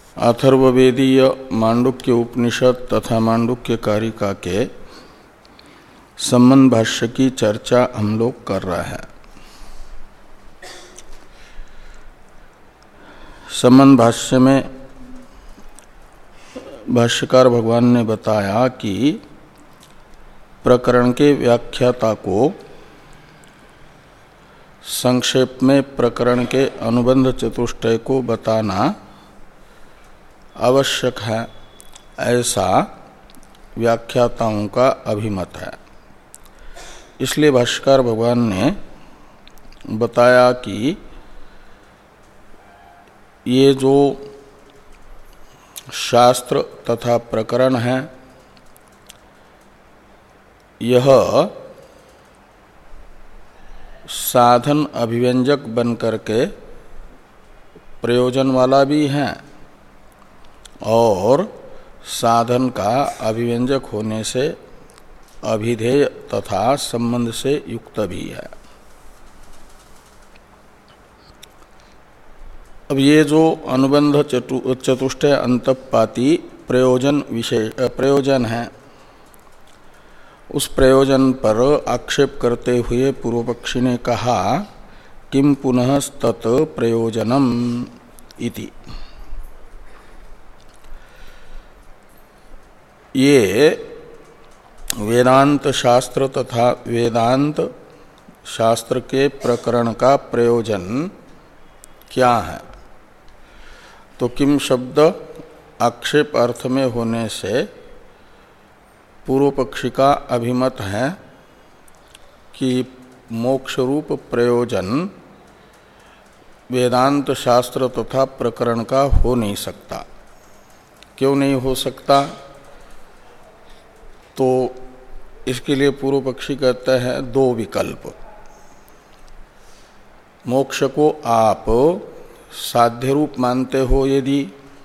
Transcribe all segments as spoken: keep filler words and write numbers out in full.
अथर्ववेदीय मांडुक्य उपनिषद तथा मांडुक्य कारिका के संबंध भाष्य की चर्चा हम लोग कर रहे हैं। संबंध भाष्य में भाष्यकार भगवान ने बताया कि प्रकरण के व्याख्याता को संक्षेप में प्रकरण के अनुबंध चतुष्टय को बताना आवश्यक है, ऐसा व्याख्याताओं का अभिमत है। इसलिए भाष्यकार भगवान ने बताया कि ये जो शास्त्र तथा प्रकरण है, यह साधन अभिव्यंजक बन करके प्रयोजन वाला भी है और साधन का अभिव्यंजक होने से अभिधेय तथा संबंध से युक्त भी है। अब ये जो अनुबंध चतुष्टय अंतःपाती प्रयोजन विशेष प्रयोजन है, उस प्रयोजन पर आक्षेप करते हुए पूर्व पक्षी ने कहा किम पुनः तत् प्रयोजनम इति। ये वेदांत शास्त्र तथा वेदांत शास्त्र के प्रकरण का प्रयोजन क्या है? तो किम शब्द आक्षेप अर्थ में होने से पूर्व पक्षी का अभिमत है कि मोक्ष रूप प्रयोजन वेदांत शास्त्र तथा प्रकरण का हो नहीं सकता। क्यों नहीं हो सकता? तो इसके लिए पूर्व पक्षी कहते हैं दो विकल्प। मोक्ष को आप साध्य रूप मानते हो, यदि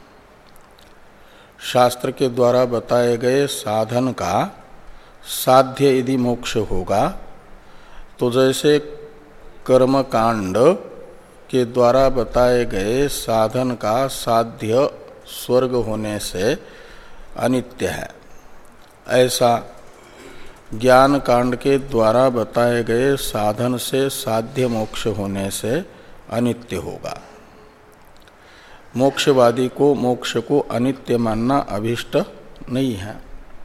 शास्त्र के द्वारा बताए गए साधन का साध्य यदि मोक्ष होगा, तो जैसे कर्मकांड के द्वारा बताए गए साधन का साध्य स्वर्ग होने से अनित्य है, ऐसा ज्ञान कांड के द्वारा बताए गए साधन से साध्य मोक्ष होने से अनित्य होगा। मोक्षवादी को मोक्ष को अनित्य मानना अभिष्ट नहीं है,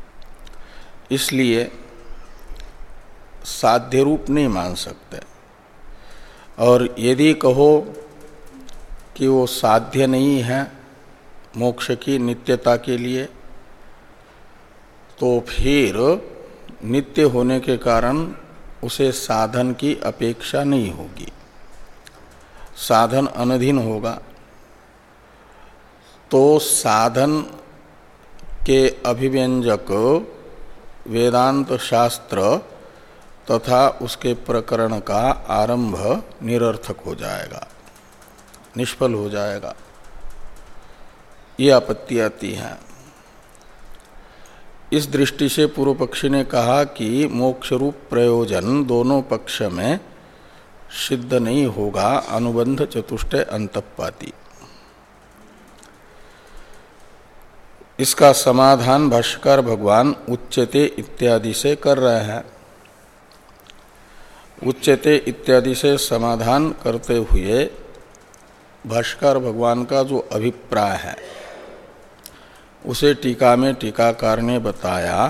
इसलिए साध्य रूप नहीं मान सकते। और यदि कहो कि वो साध्य नहीं है मोक्ष की नित्यता के लिए, तो फिर नित्य होने के कारण उसे साधन की अपेक्षा नहीं होगी, साधन अनधीन होगा। तो साधन के अभिव्यंजक वेदांत शास्त्र तथा उसके प्रकरण का आरंभ निरर्थक हो जाएगा, निष्फल हो जाएगा। ये आपत्ति आती है। इस दृष्टि से पूर्व पक्षी ने कहा कि मोक्ष रूप प्रयोजन दोनों पक्ष में सिद्ध नहीं होगा अनुबंध चतुष्टय अंतःपाती। इसका समाधान भाष्यकार भगवान उच्यते इत्यादि से कर रहे हैं। उच्यते इत्यादि से समाधान करते हुए भाष्यकार भगवान का जो अभिप्राय है उसे टीका में टीकाकार ने बताया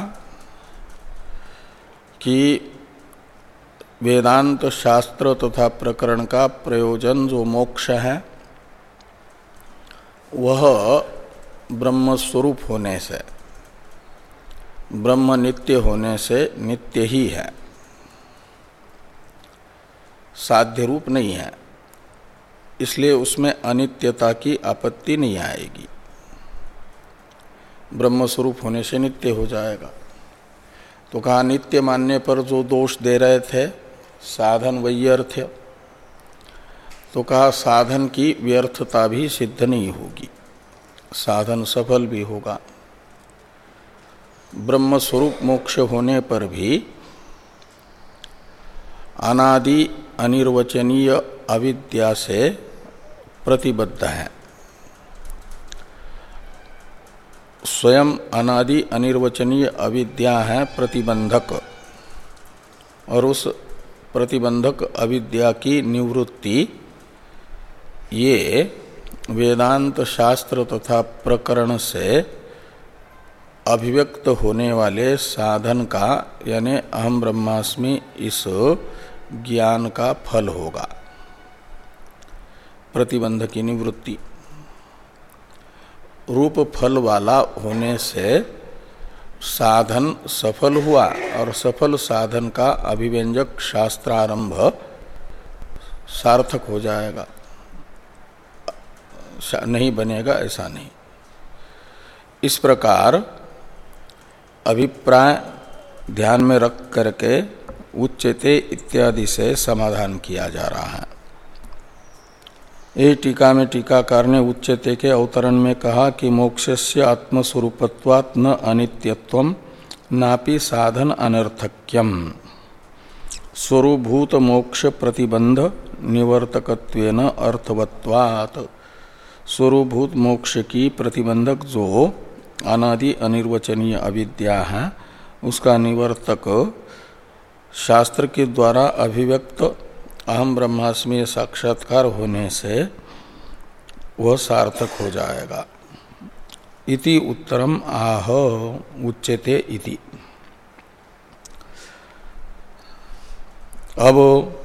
कि वेदांत शास्त्र तथा प्रकरण का प्रयोजन जो मोक्ष है, वह ब्रह्म स्वरूप होने से, ब्रह्म नित्य होने से नित्य ही है, साध्य रूप नहीं है। इसलिए उसमें अनित्यता की आपत्ति नहीं आएगी, ब्रह्म स्वरूप होने से नित्य हो जाएगा। तो कहा नित्य मानने पर जो दोष दे रहे थे साधन वैयर्थ्य, तो कहा साधन की व्यर्थता भी सिद्ध नहीं होगी, साधन सफल भी होगा। ब्रह्म स्वरूप मोक्ष होने पर भी अनादि अनिर्वचनीय अविद्या से प्रतिबद्ध है। स्वयं अनादि अनिर्वचनीय अविद्या है प्रतिबंधक, और उस प्रतिबंधक अविद्या की निवृत्ति ये वेदांत शास्त्र तथा प्रकरण से अभिव्यक्त होने वाले साधन का यानी अहम ब्रह्मास्मि इस ज्ञान का फल होगा। प्रतिबंध की निवृत्ति रूप फल वाला होने से साधन सफल हुआ, और सफल साधन का अभिव्यंजक शास्त्रारंभ सार्थक हो जाएगा, नहीं बनेगा ऐसा नहीं। इस प्रकार अभिप्राय ध्यान में रख करके उच्यते इत्यादि से समाधान किया जा रहा है। ये टीका में टीकाकार ने उच्यते के अवतरण में कहा कि मोक्षस्य आत्मस्वरूपत्वात् न अनित्यत्वम नापि साधन अनर्थक्यम स्वरूभूत मोक्ष प्रतिबंध निवर्तकत्वेन अर्थवत्वात्। स्वरूभूत मोक्ष की प्रतिबंधक जो अनादि अनिर्वचनीय अविद्या है उसका निवर्तक शास्त्र के द्वारा अभिव्यक्त अहम ब्रह्मास्मि साक्षात्कार होने से वह सार्थक हो जाएगा। इति उत्तरम आह उच्यते इति। अब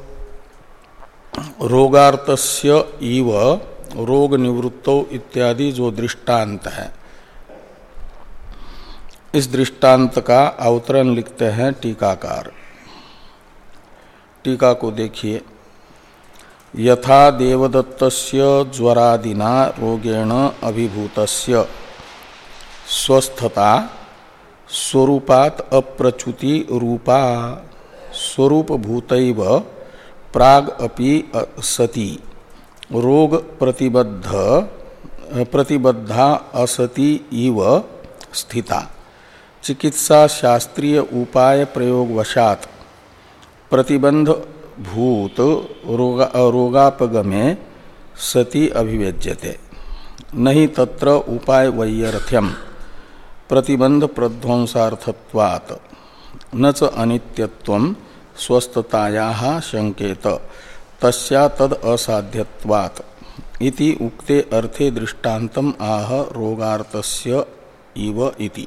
रोगार्थस्य इव रोग निवृत्तो इत्यादि जो दृष्टांत है, इस दृष्टांत का अवतरण लिखते हैं टीकाकार। टीका को देखिए। यथा देवदत्तस्य ज्वरादिना रोगेण अभिभूतस्य स्वस्थता स्वरूपात् अप्रच्युति रूपा स्वरूपभूतैव प्राग अपि सति रोग प्रतिबद्ध प्रतिबद्धा असति इव स्थिता चिकित्सा शास्त्रीय उपाय प्रयोग वशात प्रतिबंध भूत रोगा रोगापगमे सति अभिव्यज्यते नहीं तत्र उपाय वैयर्थ्यम प्रतिबंध प्रध्वंसार्थत्वात् न च अनित्यत्वं स्वस्थतायाः शंकेत तस्या तद असाध्यत्वात् इति उक्ते अर्थे दृष्टान्तम आह रोगार्थस्य इव इति।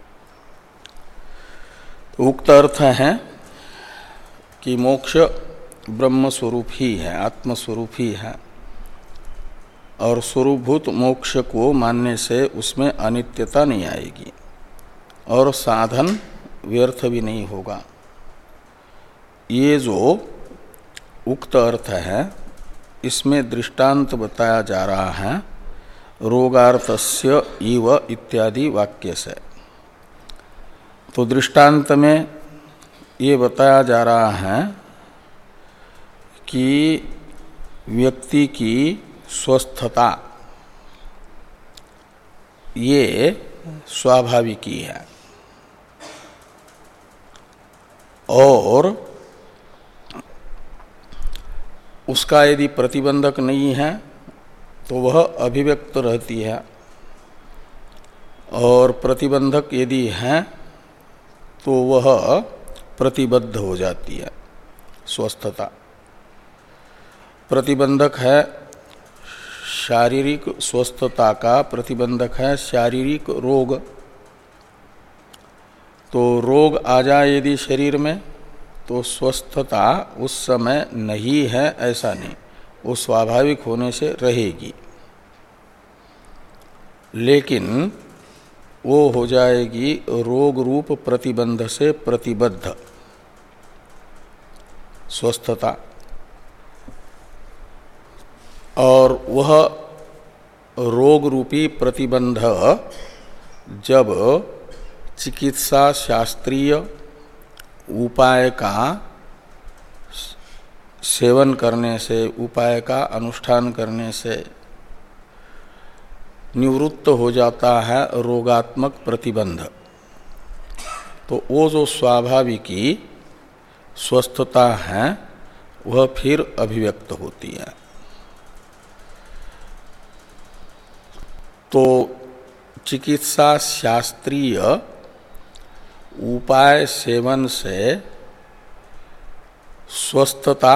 उक्त अर्थ है कि मोक्ष ब्रह्म स्वरूप ही है, आत्म स्वरूप ही है, और स्वरूपभूत मोक्ष को मानने से उसमें अनित्यता नहीं आएगी और साधन व्यर्थ भी नहीं होगा। ये जो उक्त अर्थ है इसमें दृष्टांत बताया जा रहा है रोगार्थस्य इव इत्यादि वाक्य से। तो दृष्टांत में ये बताया जा रहा है कि व्यक्ति की स्वस्थता ये स्वाभाविक ही है, और उसका यदि प्रतिबंधक नहीं है तो वह अभिव्यक्त रहती है, और प्रतिबंधक यदि है तो वह प्रतिबद्ध हो जाती है। स्वस्थता प्रतिबंधक है शारीरिक स्वस्थता का, प्रतिबंधक है शारीरिक रोग। तो रोग आ जाए यदि शरीर में तो स्वस्थता उस समय नहीं है ऐसा नहीं, वो स्वाभाविक होने से रहेगी, लेकिन वो हो जाएगी रोग रूप प्रतिबंध से प्रतिबद्ध स्वस्थता। और वह रोग रूपी प्रतिबंध जब चिकित्सा शास्त्रीय उपाय का सेवन करने से, उपाय का अनुष्ठान करने से निवृत्त हो जाता है रोगात्मक प्रतिबंध, तो वो जो स्वाभाविकी स्वस्थता है वह फिर अभिव्यक्त होती है। तो चिकित्सा शास्त्रीय उपाय सेवन से स्वस्थता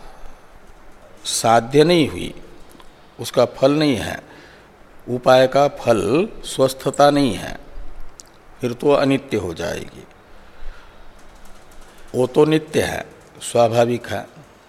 साध्य नहीं हुई, उसका फल नहीं है, उपाय का फल स्वस्थता नहीं है, फिर तो अनित्य हो जाएगी। वो तो नित्य है, स्वाभाविक है।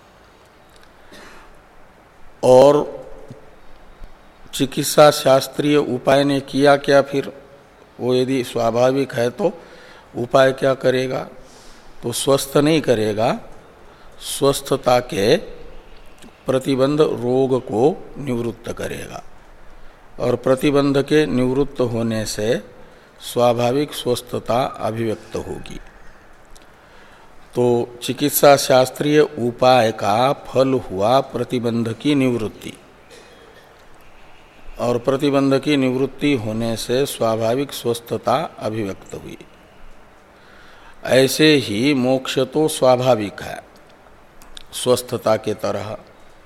और चिकित्सा शास्त्रीय उपाय ने किया क्या फिर? वो यदि स्वाभाविक है तो उपाय क्या करेगा? तो स्वस्थ नहीं करेगा, स्वस्थता के प्रतिबंध रोग को निवृत्त करेगा, और प्रतिबंध के निवृत्त होने से स्वाभाविक स्वस्थता अभिव्यक्त होगी। तो चिकित्सा शास्त्रीय उपाय का फल हुआ प्रतिबंध की निवृत्ति, और प्रतिबंध की निवृत्ति होने से स्वाभाविक स्वस्थता अभिव्यक्त हुई। ऐसे ही मोक्ष तो स्वाभाविक है स्वस्थता के तरह,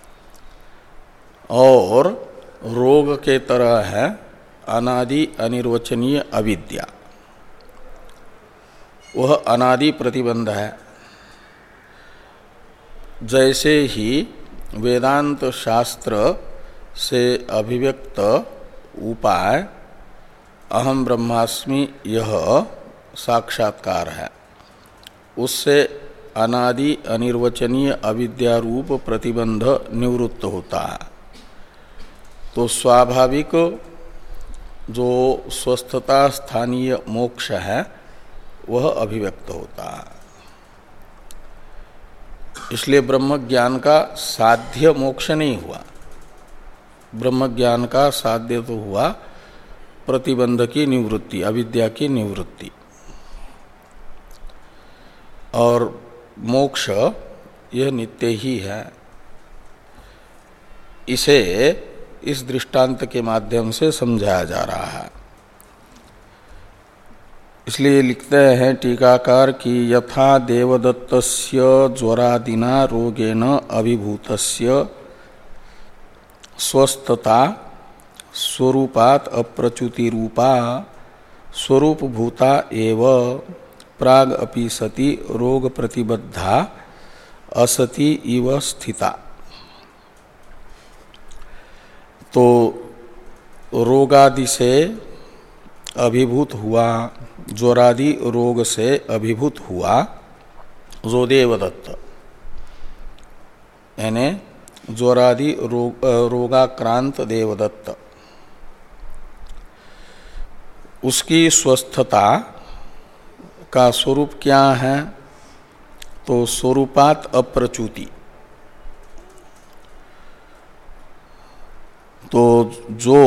और रोग के तरह है अनादि अनिर्वचनीय अविद्या। वह अनादि प्रतिबंध है। जैसे ही वेदांत शास्त्र से अभिव्यक्त उपाय अहम ब्रह्मास्मि यह साक्षात्कार है, उससे अनादि अनिर्वचनीय अविद्या रूप प्रतिबंध निवृत्त होता है। तो स्वाभाविक जो स्वस्थता स्थानीय मोक्ष है वह अभिव्यक्त होता है। इसलिए ब्रह्म ज्ञान का साध्य मोक्ष नहीं हुआ, ब्रह्म ज्ञान का साध्य तो हुआ प्रतिबंध की निवृत्ति, अविद्या की निवृत्ति। और मोक्ष यह नित्य ही है। इसे इस दृष्टांत के माध्यम से समझाया जा रहा है। इसलिए लिखते हैं टीकाकार कि यथा देवदत्तस्य ज्वरादिना रोगेण अभिभूतस्य स्वस्थता स्वरूपात अप्रच्युति रूपा स्वरूप भूता एव प्राग अपि सति रोग प्रतिबद्धा असति इव स्थिता। तो रोगादि से अभिभूत हुआ, ज्वरादि रोग से अभिभूत हुआ जो देवदत्त, यानी ज्वरादि रोग, रोगाक्रांत देवदत्त, उसकी स्वस्थता का स्वरूप क्या है? तो स्वरूपात अप्रच्युति। तो जो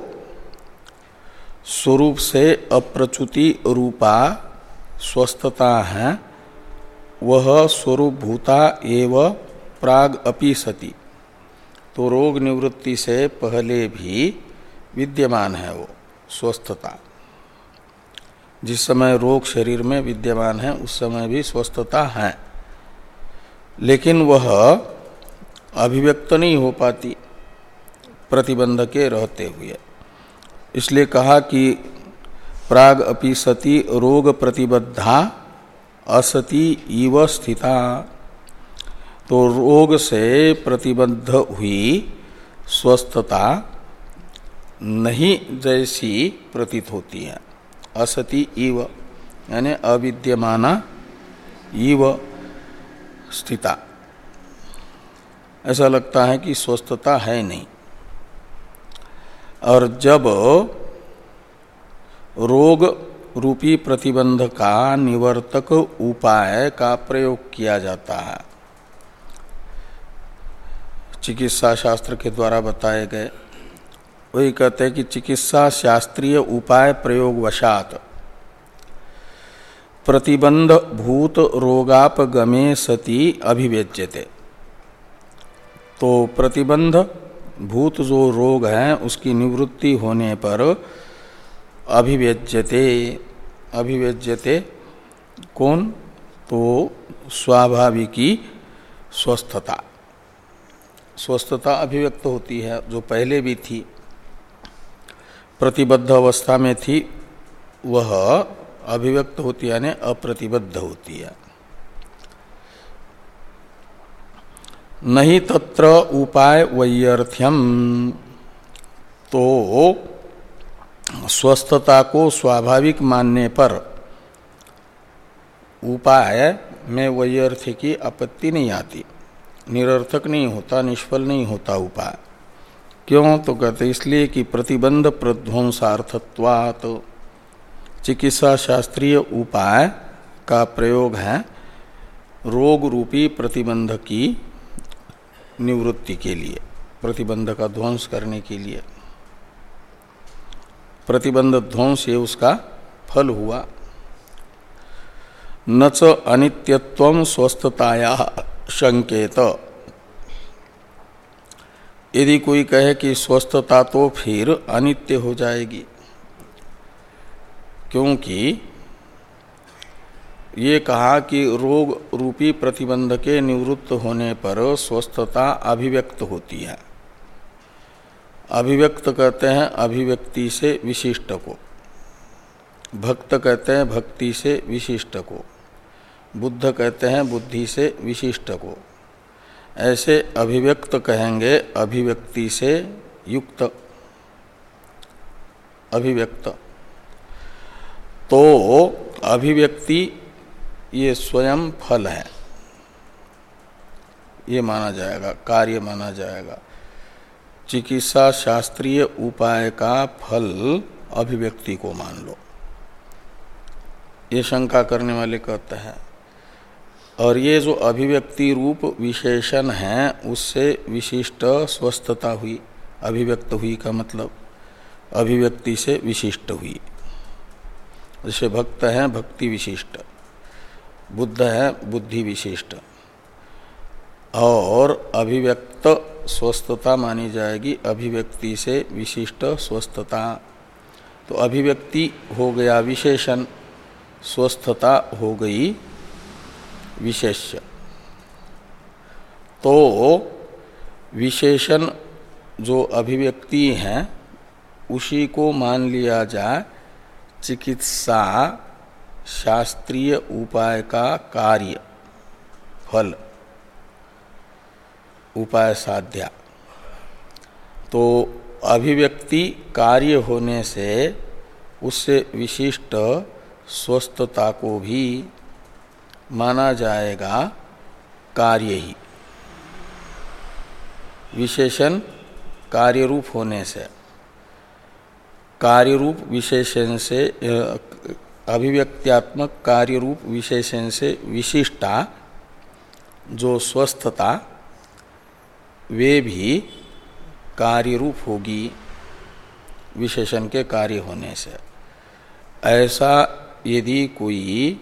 स्वरूप से अप्रच्युति रूपा स्वस्थता है वह स्वरूप भूता एव प्राग अपि सति। तो रोग निवृत्ति से पहले भी विद्यमान है वो स्वस्थता। जिस समय रोग शरीर में विद्यमान है उस समय भी स्वस्थता है, लेकिन वह अभिव्यक्त नहीं हो पाती प्रतिबंध के रहते हुए। इसलिए कहा कि प्राग अपि सति रोग प्रतिबद्धा असति इव स्थिता। तो रोग से प्रतिबद्ध हुई स्वस्थता नहीं जैसी प्रतीत होती है, असति इव यानी अविद्यमाना इव स्थिता। ऐसा लगता है कि स्वस्थता है नहीं। और जब रोग रूपी प्रतिबंध का निवर्तक उपाय का प्रयोग किया जाता है, चिकित्सा शास्त्र के द्वारा बताए गए, वही कहते हैं कि चिकित्सा शास्त्रीय उपाय प्रयोग वशात प्रतिबंध भूत रोगापगमे सति अभिव्यज्यते। तो प्रतिबंध भूत जो रोग है उसकी निवृत्ति होने पर अभिव्यज्यते। अभिव्यज्यते कौन? तो स्वाभाविकी स्वस्थता, स्वस्थता अभिव्यक्त होती है जो पहले भी थी। प्रतिबद्ध अवस्था में थी वह अभिव्यक्त होती यानी अप्रतिबद्ध होती है। नहीं तत्र उपाय वैयर्थ्यम, तो स्वस्थता को स्वाभाविक मानने पर उपाय में वैयर्थ्य की आपत्ति नहीं आती, निरर्थक नहीं होता, निष्फल नहीं होता उपाय। क्यों? तो कहते इसलिए कि प्रतिबंध प्रध्वंसार्थत्वात्, चिकित्सा शास्त्रीय उपाय का प्रयोग है रोग रूपी प्रतिबंध की निवृत्ति के लिए, प्रतिबंध का ध्वंस करने के लिए। प्रतिबंध ध्वंस ये उसका फल हुआ। न च अनित्यत्वं स्वस्थताया शंकेत, यदि कोई कहे कि स्वस्थता तो फिर अनित्य हो जाएगी, क्योंकि ये कहा कि रोग रूपी प्रतिबंध के निवृत्त होने पर स्वस्थता अभिव्यक्त होती है। अभिव्यक्त कहते हैं अभिव्यक्ति से विशिष्ट को, भक्त कहते हैं भक्ति से विशिष्ट को, बुद्ध कहते हैं बुद्धि से विशिष्ट को। ऐसे अभिव्यक्त कहेंगे अभिव्यक्ति से युक्त, अभिव्यक्त। तो अभिव्यक्ति ये स्वयं फल है, ये माना जाएगा, कार्य माना जाएगा। चिकित्सा शास्त्रीय उपाय का फल अभिव्यक्ति को मान लो, ये शंका करने वाले कहते हैं। और ये जो अभिव्यक्ति रूप विशेषण है उससे विशिष्ट स्वस्थता हुई, अभिव्यक्त हुई का मतलब अभिव्यक्ति से विशिष्ट हुई। जैसे भक्त है भक्ति विशिष्ट, बुद्ध है बुद्धि विशिष्ट, और अभिव्यक्त स्वस्थता मानी जाएगी अभिव्यक्ति से विशिष्ट स्वस्थता। तो अभिव्यक्ति हो गया विशेषण, स्वस्थता हो गई विशेष्य। तो विशेषण जो अभिव्यक्ति है उसी को मान लिया जाए चिकित्सा शास्त्रीय उपाय का कार्य, फल, उपाय साध्या। तो अभिव्यक्ति कार्य होने से उससे विशिष्ट स्वस्थता को भी माना जाएगा कार्य ही, विशेषण कार्य रूप होने से, कार्य रूप विशेषण से, अभिव्यक्त्यात्मक कार्य रूप विशेषण से विशिष्टा जो स्वस्थता वे भी कार्य रूप होगी विशेषण के कार्य होने से। ऐसा यदि कोई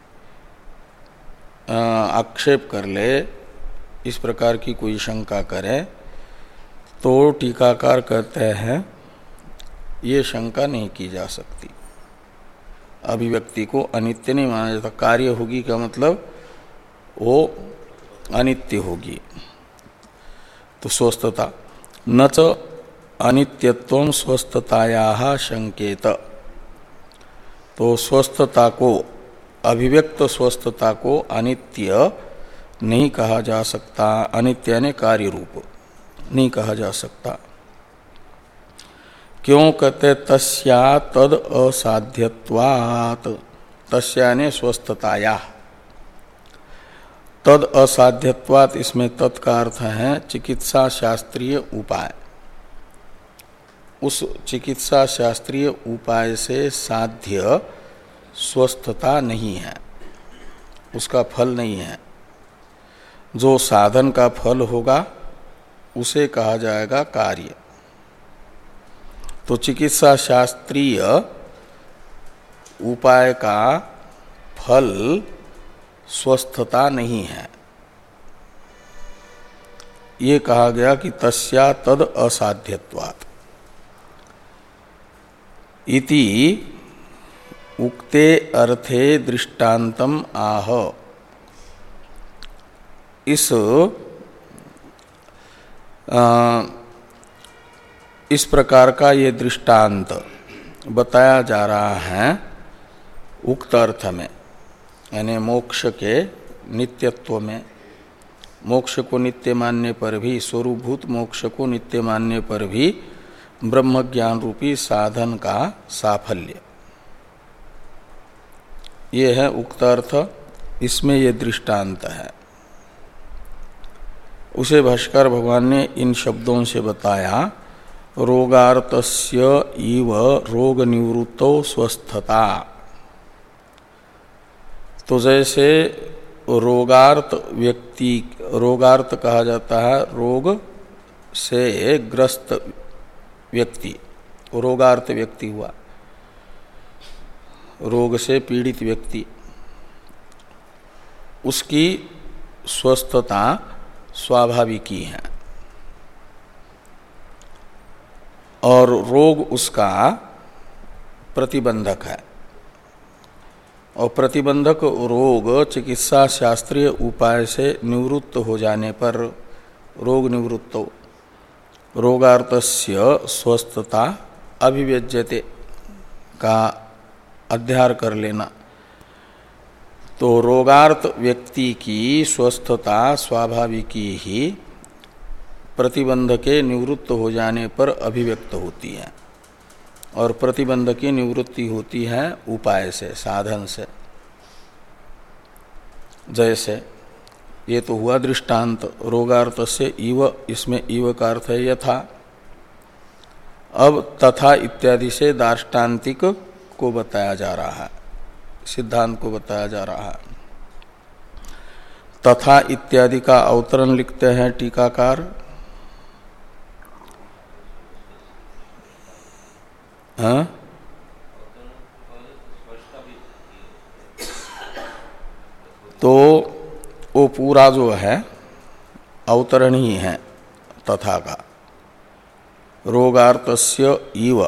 आक्षेप कर ले, इस प्रकार की कोई शंका करे, तो टीकाकार कहते हैं ये शंका नहीं की जा सकती। अभिव्यक्ति को अनित्य नहीं माना जाता, कार्य होगी का मतलब वो अनित्य होगी। तो स्वस्थता न च अनित्यत्वं स्वस्थतायाः शंकेत, तो स्वस्थता को, अभिव्यक्त स्वस्थता को अनित्य नहीं कहा जा सकता, अनित्य ने कार्य रूप नहीं कहा जा सकता। क्यों कहते तस्या तद असाध्यत्वात्, तस्या ने स्वस्थताया, तद असाध्यत्वात् इसमें तत् का अर्थ है चिकित्सा शास्त्रीय उपाय। उस चिकित्सा शास्त्रीय उपाय से साध्य स्वस्थता नहीं है, उसका फल नहीं है। जो साधन का फल होगा उसे कहा जाएगा कार्य। तो चिकित्सा शास्त्रीय उपाय का फल स्वस्थता नहीं है, ये कहा गया कि तस्या तद असाध्यत्वात् इति उक्ते अर्थे दृष्टांतम आह। इस इस प्रकार का ये दृष्टांत बताया जा रहा है उक्त अर्थ में, यानी मोक्ष के नित्यत्व में। मोक्ष को नित्य मानने पर भी, स्वरूपभूत मोक्ष को नित्य मानने पर भी ब्रह्म ज्ञान रूपी साधन का साफल्य, ये है उक्त अर्थ। इसमें ये दृष्टांत है। उसे भाष्कर भगवान ने इन शब्दों से बताया, रोगार्तस्य इव रोग निवृत्तो स्वस्थता। तो जैसे रोगार्त व्यक्ति, रोगार्त कहा जाता है रोग से ग्रस्त व्यक्ति, रोगार्त व्यक्ति हुआ, रोग से पीड़ित व्यक्ति, उसकी स्वस्थता स्वाभाविकी है और रोग उसका प्रतिबंधक है। और प्रतिबंधक रोग चिकित्सा शास्त्रीय उपाय से निवृत्त हो जाने पर रोग निवृत्तो रोगार्तस्य स्वस्थता अभिव्यज्यते का अध्यार कर लेना। तो रोगार्त व्यक्ति की स्वस्थता स्वाभाविकी ही प्रतिबंध के निवृत्त हो जाने पर अभिव्यक्त होती है, और प्रतिबंध की निवृत्ति होती है उपाय से, साधन से। जैसे ये तो हुआ दृष्टांत रोगार्थ से इव, इसमें इव का अर्थ है यथा। अब तथा इत्यादि से दार्ष्टान्तिक को बताया जा रहा है, सिद्धांत को बताया जा रहा है। तथा इत्यादि का अवतरण लिखते हैं टीकाकार। हाँ? तो वो पूरा जो है अवतरण ही है तथा का। रोगार्तस्य इव,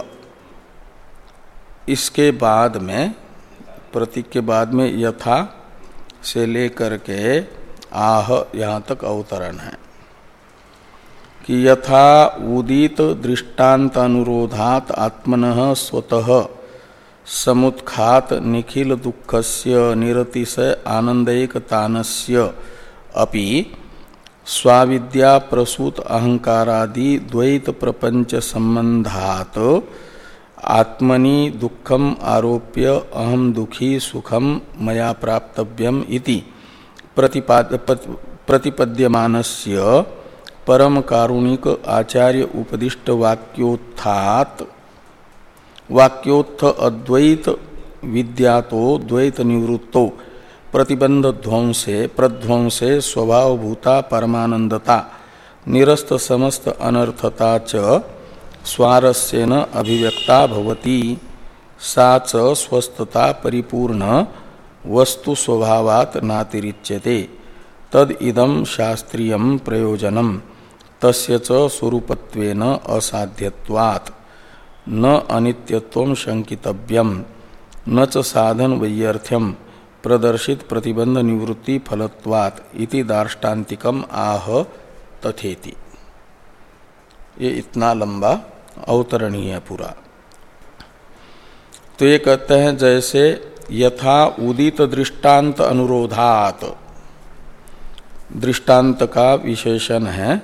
इसके बाद में, प्रतीक के बाद में यथा से लेकर के आह यहाँ तक अवतरण है कि यथा उदित दृष्टान्त अनुरोधात आत्मनः स्वतः समुत्खात निखिल दुःखस्य निरतिशय आनंदैकतानस्य अपि स्वाविद्या प्रसूत अहंकारादि द्वैत प्रपंच संबंधात आत्मनि दुःखम आरोप्य अहम दुखी सुखम मया प्राप्तव्यम इति प्रतिपाद प्रतिपद्यमानस्य परम कारुणिक आचार्य उपदिष्ट वाक्योत्थात वाक्योत्थ अद्वैत विद्यातो द्वैत निवृत्तो प्रतिबंध ध्वंसे प्रध्वंसे स्वभावभूता परमानंदता निरस्त समस्त अनर्थता च स्वारस्येन अभिव्यक्ता भवति। सा च स्वस्थता परिपूर्ण वस्तु स्वभावात् नातिरिच्यते। तद इदं शास्त्रीयं प्रयोजनम् तस्य च स्वरूपत्वेन असाध्यत्वात् न अनित्यत्वं शंकितव्यम न च साधन वैयर्थ्यम प्रदर्शित प्रतिबंध निवृत्ति फलत्वात् इति दार्ष्टान्तिकम आह तथेति। ये इतना लंबा अवतरणी है पूरा। तो ये कहते हैं जैसे यथा उदित दृष्टांत अनुरोधात, दृष्टांत का विशेषण है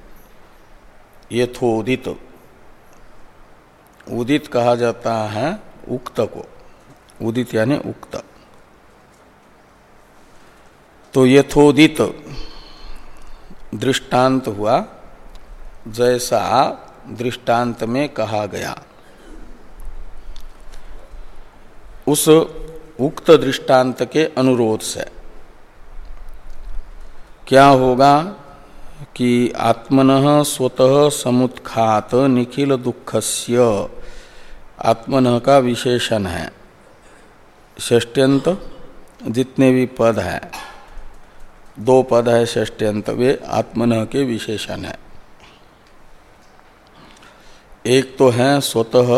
यथोदित। उदित कहा जाता है उक्त को, उदित यानी उक्त। तो यथोदित दृष्टांत हुआ जैसा दृष्टांत में कहा गया, उस उक्त दृष्टांत के अनुरोध से क्या होगा कि आत्मनः स्वतः समुत्खात निखिल दुःखस्य, आत्मनः का विशेषण है, षष्ट्यंत जितने भी पद है, दो पद है षष्ट्यंत, वे आत्मनः के विशेषण है। एक तो है स्वतः,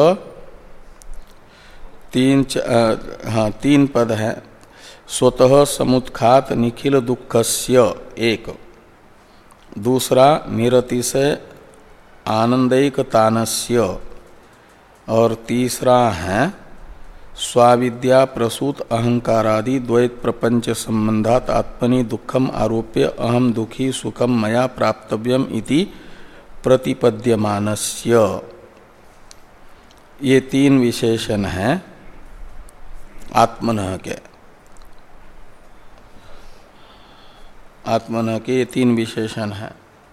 तीन हाँ तीन पद है, स्वतः समुत्खात निखिल दुःखस्य एक, दूसरा निरतिशय आनंदैकतानस्य और तीसरा है स्वाविद्या प्रसूत अहंकारादि द्वैत प्रपंच संबंधात आत्मनि दुखम आरोप्य अहम दुखी सुखम मया प्राप्तव्यम इति प्रतिपद्यमानस्य। ये तीन विशेषण हैं आत्मनः के। आत्मनः के ये तीन विशेषण हैं।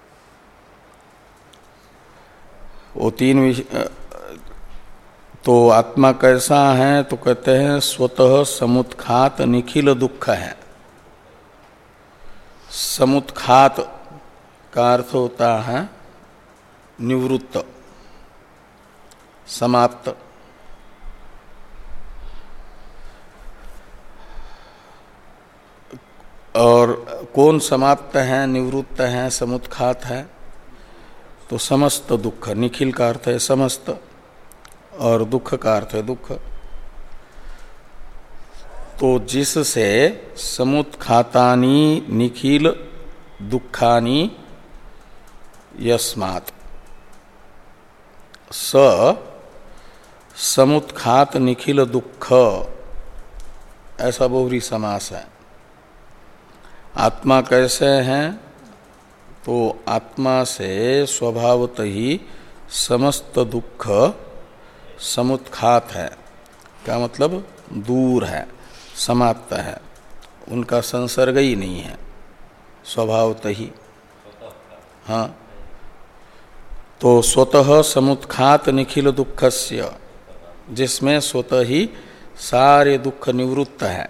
वो तीन विश... तो आत्मा कैसा है तो कहते हैं स्वतः समुत्खात निखिल दुख है। समुत्खात का अर्थ होता है निवृत्त, समाप्त। और कौन समाप्त है, निवृत्त है, समुत्खात है? तो समस्त दुख, निखिल का अर्थ है समस्त और दुख का अर्थ है दुख। तो जिससे समुत्खातानि निखिल दुखानि यस्मात्, स समुत्खात निखिल दुख, ऐसा बहुरी समास है। आत्मा कैसे हैं तो आत्मा से स्वभावत ही समस्त दुख समुत्खात है। क्या मतलब? दूर है, समाप्त है, उनका संसर्ग ही नहीं है स्वभावत ही। हाँ, तो स्वतः समुत्खात निखिल दुखस्य, जिसमें स्वतः ही सारे दुख निवृत्त है,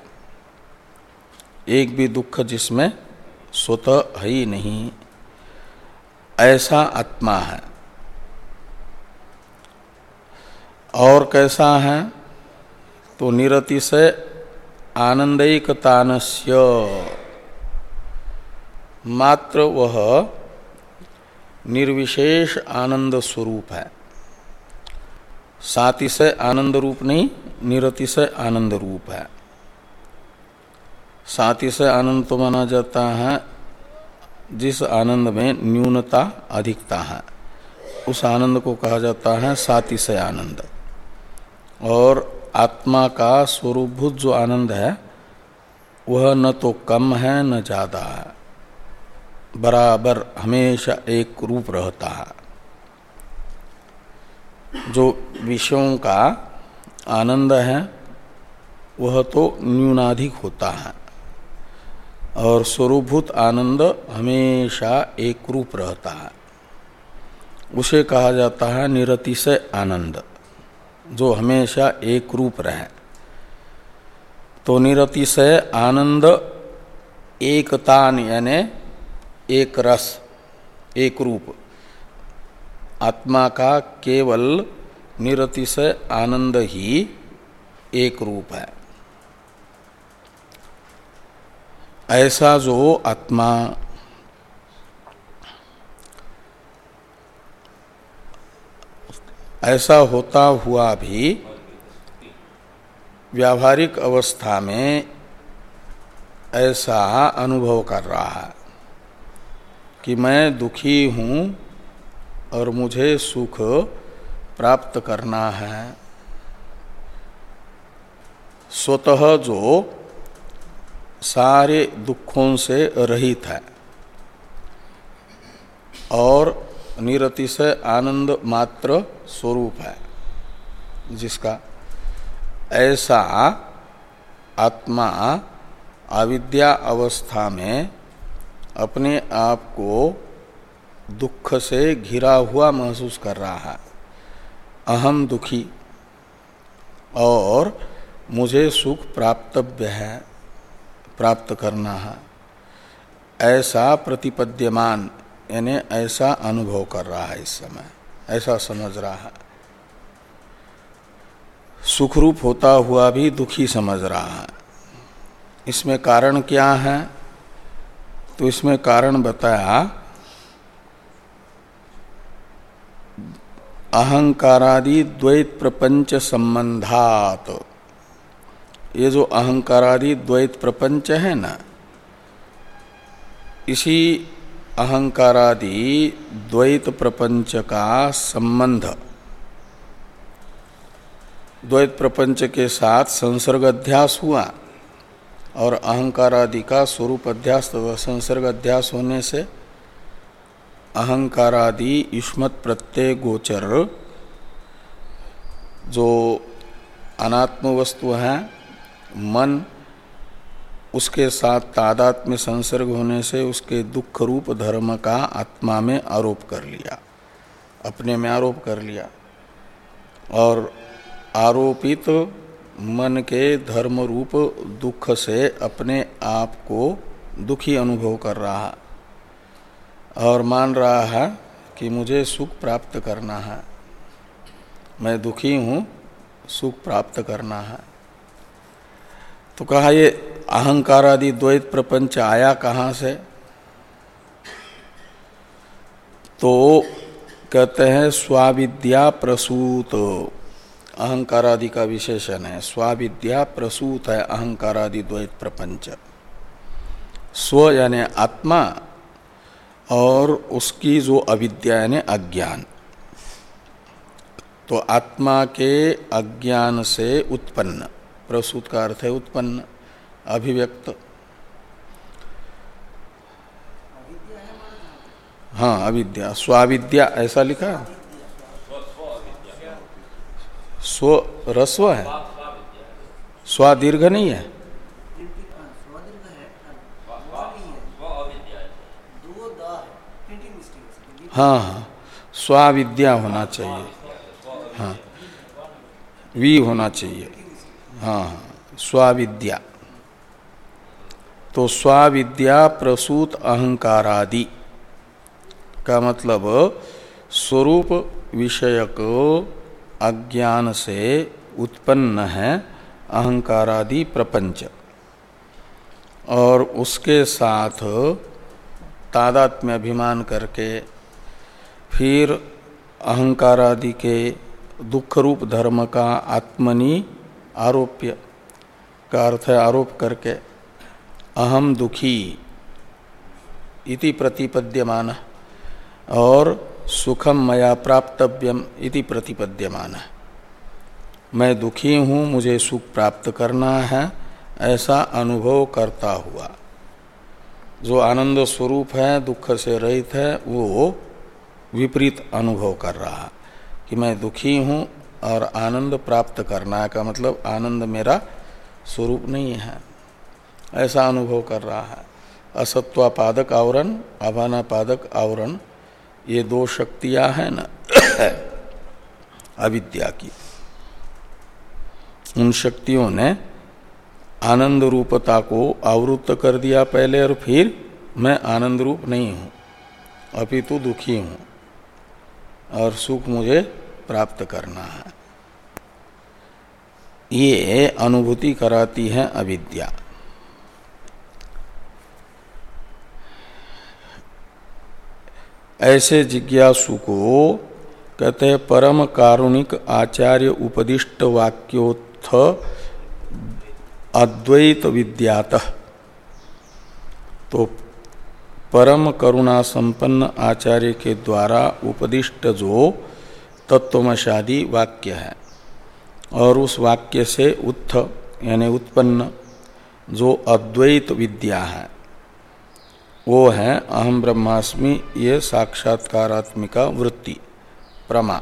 एक भी दुख जिसमें स्वतः है ही नहीं, ऐसा आत्मा है। और कैसा है तो निरतिशय आनंदैकतानस्य, मात्र वह निर्विशेष आनंद स्वरूप है। सातिशय आनंद रूप नहीं, निरतिशय आनंद रूप है। सातिशय आनंद तो माना जाता है जिस आनंद में न्यूनता अधिकता है, उस आनंद को कहा जाता है सातिशय आनंद। और आत्मा का स्वरूपभूत जो आनंद है वह न तो कम है न ज्यादा है, बराबर हमेशा एक रूप रहता है। जो विषयों का आनंद है वह तो न्यूनाधिक होता है और स्वरूपभूत आनंद हमेशा एक रूप रहता है। उसे कहा जाता है निरतिशय आनंद, जो हमेशा एक रूप रहे। तो निरतिशय आनंद एकतान यानी एक रस, एक रूप, आत्मा का केवल निरतिशय आनंद ही एक रूप है। ऐसा जो आत्मा ऐसा होता हुआ भी व्यावहारिक अवस्था में ऐसा अनुभव कर रहा है कि मैं दुखी हूँ और मुझे सुख प्राप्त करना है। स्वतः जो सारे दुखों से रहित है और निरतिशय आनंद मात्र स्वरूप है जिसका, ऐसा आत्मा अविद्या अवस्था में अपने आप को दुख से घिरा हुआ महसूस कर रहा है। अहम दुखी और मुझे सुख प्राप्तव्य है, प्राप्त करना है, ऐसा प्रतिपद्यमान यानी ऐसा अनुभव कर रहा है। इस समय ऐसा समझ रहा है। सुखरूप होता हुआ भी दुखी समझ रहा है। इसमें कारण क्या है तो इसमें कारण बताया अहंकारादि द्वैत प्रपंच संबंधात। ये जो अहंकारादि द्वैत प्रपंच है ना, इसी अहंकारादि द्वैत प्रपंच का संबंध द्वैत प्रपंच के साथ संसर्ग अध्यास हुआ और अहंकारादि का स्वरूप अध्यास तथा संसर्ग अध्यास होने से अहंकारादि युष्मत् प्रत्यय गोचर जो अनात्म वस्तु है मन, उसके साथ तादात्म्य संसर्ग होने से उसके दुख रूप धर्म का आत्मा में आरोप कर लिया, अपने में आरोप कर लिया और आरोपित मन के धर्म रूप दुख से अपने आप को दुखी अनुभव कर रहा है और मान रहा है कि मुझे सुख प्राप्त करना है, मैं दुखी हूँ, सुख प्राप्त करना है। तो कहा ये अहंकारादि द्वैत प्रपंच आया कहाँ से? तो कहते हैं स्वाविद्या प्रसूत, अहंकारादि का विशेषण है, स्वाविद्या प्रसूत है अहंकारादि द्वैत प्रपंच। स्व यानी आत्मा और उसकी जो अविद्या यानी अज्ञान, तो आत्मा के अज्ञान से उत्पन्न, प्रसूत का अर्थ है उत्पन्न, अभिव्यक्त। हाँ अविद्या, स्वाविद्या ऐसा लिखा, स्व रस्व है, स्वा दीर्घ नहीं है। हाँ हाँ स्वाविद्या होना चाहिए, हाँ वी होना चाहिए, हाँ हाँ स्वाविद्या। तो स्वाविद्या प्रसूत अहंकारादि का मतलब स्वरूप विषयक अज्ञान से उत्पन्न है अहंकारादि प्रपंच और उसके साथ तादात्म्य अभिमान करके फिर अहंकारादि के दुख रूप धर्म का आत्मनि आरोप्य का अर्थ है आरोप करके अहम दुखी इति प्रतिपद्यमान और सुखम मया प्राप्तव्यम इति प्रतिपद्यमान, मैं दुखी हूँ, मुझे सुख प्राप्त करना है, ऐसा अनुभव करता हुआ जो आनंद स्वरूप है, दुख से रहित है, वो विपरीत अनुभव कर रहा कि मैं दुखी हूँ और आनंद प्राप्त करना है, का मतलब आनंद मेरा स्वरूप नहीं है, ऐसा अनुभव कर रहा है। असत्वापादक आवरण, अभानापादक आवरण, ये दो शक्तियां हैं ना अविद्या की, उन शक्तियों ने आनंद रूपता को आवृत्त कर दिया पहले और फिर मैं आनंद रूप नहीं हूँ, अपितु दुखी हूँ और सुख मुझे प्राप्त करना है, ये अनुभूति कराती है अविद्या। ऐसे जिज्ञासु को कहते हैं परम कारुणिक आचार्य उपदिष्ट वाक्योत्थ अद्वैत विद्यातः। तो परम करुणा संपन्न आचार्य के द्वारा उपदिष्ट जो तत्वमशादी वाक्य है और उस वाक्य से उत्थ यानी उत्पन्न जो अद्वैत विद्या है वो है अहम ब्रह्मास्मि, ये साक्षात्कारात्मिका वृत्ति प्रमा।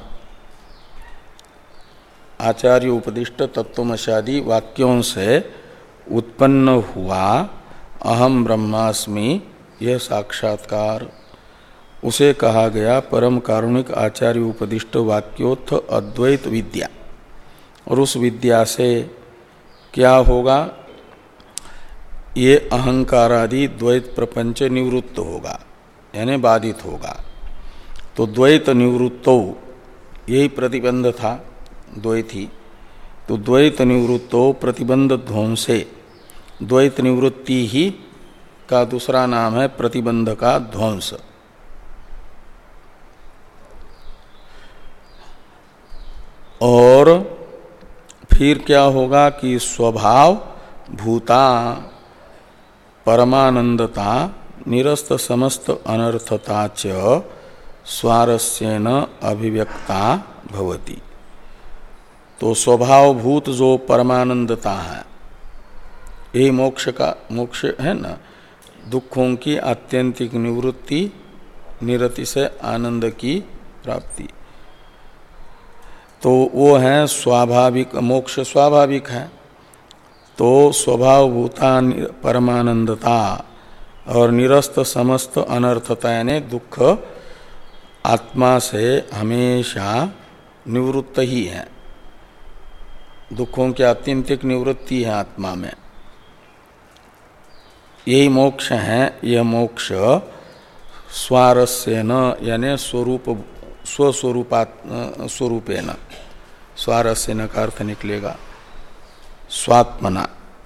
आचार्य उपदिष्ट तत्वमशादी वाक्यों से उत्पन्न हुआ अहम ब्रह्मास्मि यह साक्षात्कार, उसे कहा गया परम कारुणिक आचार्य उपदिष्ट वाक्योत्थ अद्वैत विद्या। और उस विद्या से क्या होगा? ये अहंकारादि द्वैत प्रपंच निवृत्त होगा यानी बाधित होगा। तो द्वैत निवृत्तो यही प्रतिबंध था, द्वैत ही। तो द्वैत निवृत्तो प्रतिबंध ध्वंसे, द्वैत निवृत्ति ही का दूसरा नाम है प्रतिबंध का ध्वंस। और फिर क्या होगा कि स्वभाव भूता परमानंदता निरस्त समस्त अनर्थता च स्वारस्येन अभिव्यक्ता भवति। तो स्वभावभूत जो परमानंदता है, यही मोक्ष का मोक्ष है ना, दुखों की आत्यंतिक निवृत्ति, निरति से आनंद की प्राप्ति। तो वो है स्वाभाविक मोक्ष, स्वाभाविक है। तो स्वभावभूता परमानंदता और निरस्त समस्त अनर्थता यानी दुख आत्मा से हमेशा निवृत्त ही है, दुखों की आत्यंतिक निवृत्ति है आत्मा में। यही मोक्ष है। यह मोक्ष स्वारस्येन यानी स्वरूप स्वस्वरूपात स्वरूपेन, स्वारस्येन का अर्थ निकलेगा स्वात्मना,